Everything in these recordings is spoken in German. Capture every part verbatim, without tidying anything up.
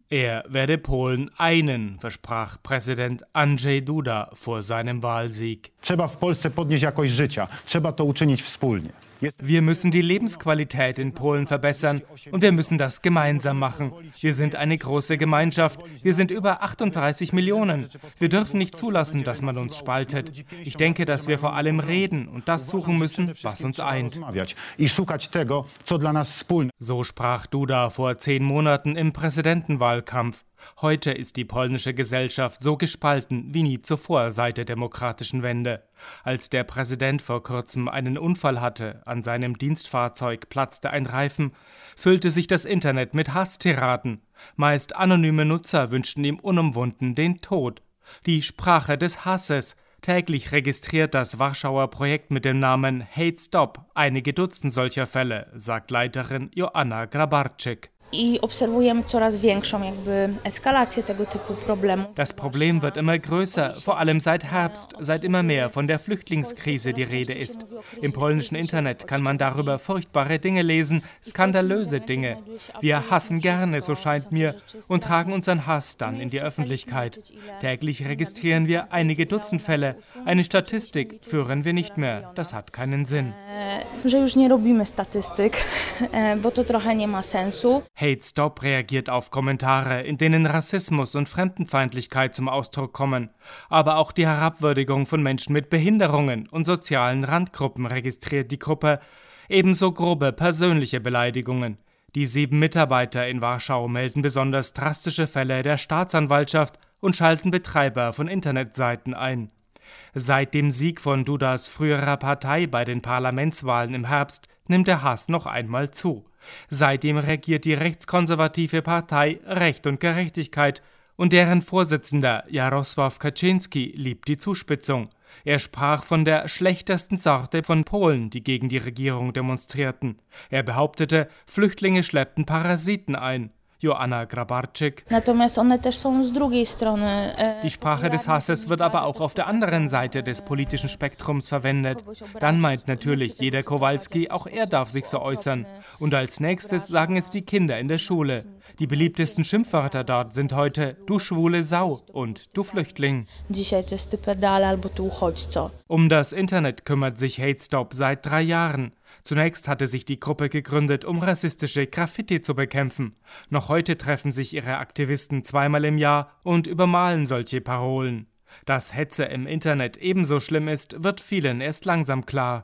Er werde Polen einen, versprach Präsident Andrzej Duda vor seinem Wahlsieg. Trzeba w Polsce podnieść jakość życia. Trzeba to uczynić wspólnie. Wir müssen die Lebensqualität in Polen verbessern und wir müssen das gemeinsam machen. Wir sind eine große Gemeinschaft. Wir sind über achtunddreißig Millionen. Wir dürfen nicht zulassen, dass man uns spaltet. Ich denke, dass wir vor allem reden und das suchen müssen, was uns eint. So sprach Duda vor zehn Monaten im Präsidentenwahlkampf. Heute ist die polnische Gesellschaft so gespalten wie nie zuvor seit der demokratischen Wende. Als der Präsident vor kurzem einen Unfall hatte, an seinem Dienstfahrzeug platzte ein Reifen, füllte sich das Internet mit Hasstiraden. Meist anonyme Nutzer wünschten ihm unumwunden den Tod. Die Sprache des Hasses. Täglich registriert das Warschauer Projekt mit dem Namen Hate Stop einige Dutzend solcher Fälle, sagt Leiterin Joanna Grabarczyk. Das Problem wird immer größer, vor allem seit Herbst, seit immer mehr von der Flüchtlingskrise die Rede ist. Im polnischen Internet kann man darüber furchtbare Dinge lesen, skandalöse Dinge. Wir hassen gerne, so scheint mir, und tragen unseren Hass dann in die Öffentlichkeit. Täglich registrieren wir einige Dutzend Fälle. Eine Statistik führen wir nicht mehr. Das hat keinen Sinn. Hate Stop reagiert auf Kommentare, in denen Rassismus und Fremdenfeindlichkeit zum Ausdruck kommen. Aber auch die Herabwürdigung von Menschen mit Behinderungen und sozialen Randgruppen registriert die Gruppe, ebenso grobe persönliche Beleidigungen. Die sieben Mitarbeiter in Warschau melden besonders drastische Fälle der Staatsanwaltschaft und schalten Betreiber von Internetseiten ein. Seit dem Sieg von Dudas früherer Partei bei den Parlamentswahlen im Herbst nimmt der Hass noch einmal zu. Seitdem regiert die rechtskonservative Partei Recht und Gerechtigkeit und deren Vorsitzender Jarosław Kaczyński liebt die Zuspitzung. Er sprach von der schlechtesten Sorte von Polen, die gegen die Regierung demonstrierten. Er behauptete, Flüchtlinge schleppten Parasiten ein. Joanna Grabarczyk. Die Sprache des Hasses wird aber auch auf der anderen Seite des politischen Spektrums verwendet. Dann meint natürlich jeder Kowalski, auch er darf sich so äußern. Und als nächstes sagen es die Kinder in der Schule. Die beliebtesten Schimpfwörter dort sind heute „du schwule Sau“ und „du Flüchtling“. Um das Internet kümmert sich Hate Stop seit drei Jahren. Zunächst hatte sich die Gruppe gegründet, um rassistische Graffiti zu bekämpfen. Noch heute treffen sich ihre Aktivisten zweimal im Jahr und übermalen solche Parolen. Dass Hetze im Internet ebenso schlimm ist, wird vielen erst langsam klar.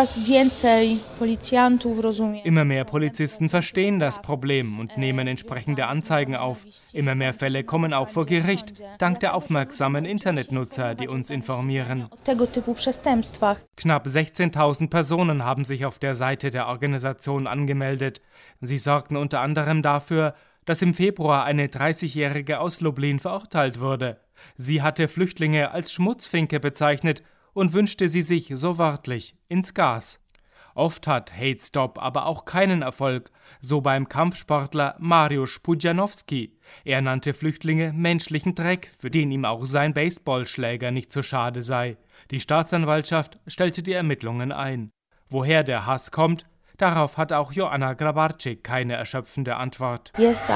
Immer mehr Polizisten verstehen das Problem und nehmen entsprechende Anzeigen auf. Immer mehr Fälle kommen auch vor Gericht, dank der aufmerksamen Internetnutzer, die uns informieren. Knapp sechzehntausend Personen haben sich auf der Seite der Organisation angemeldet. Sie sorgten unter anderem dafür, dass im Februar eine dreißigjährige aus Lublin verurteilt wurde. Sie hatte Flüchtlinge als Schmutzfinke bezeichnet und wünschte sie sich, so wörtlich, ins Gas. Oft hat Hate Stop aber auch keinen Erfolg, so beim Kampfsportler Mariusz Pudzianowski. Er nannte Flüchtlinge menschlichen Dreck, für den ihm auch sein Baseballschläger nicht zu schade sei. Die Staatsanwaltschaft stellte die Ermittlungen ein. Woher der Hass kommt, darauf hat auch Joanna Grabarczyk keine erschöpfende Antwort.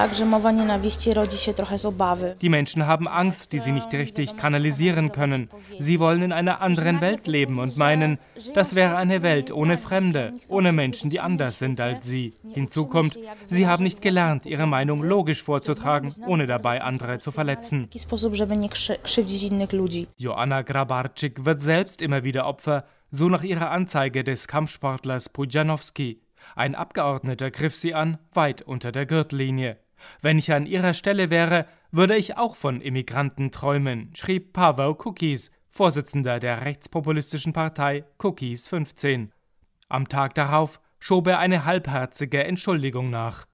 Die Menschen haben Angst, die sie nicht richtig kanalisieren können. Sie wollen in einer anderen Welt leben und meinen, das wäre eine Welt ohne Fremde, ohne Menschen, die anders sind als sie. Hinzu kommt, sie haben nicht gelernt, ihre Meinung logisch vorzutragen, ohne dabei andere zu verletzen. Joanna Grabarczyk wird selbst immer wieder Opfer, so nach ihrer Anzeige des Kampfsportlers Pudzianowski. Ein Abgeordneter griff sie an, weit unter der Gürtellinie. Wenn ich an ihrer Stelle wäre, würde ich auch von Immigranten träumen, schrieb Paweł Kukiz, Vorsitzender der rechtspopulistischen Partei Kukiz fünfzehn. Am Tag darauf schob er eine halbherzige Entschuldigung nach.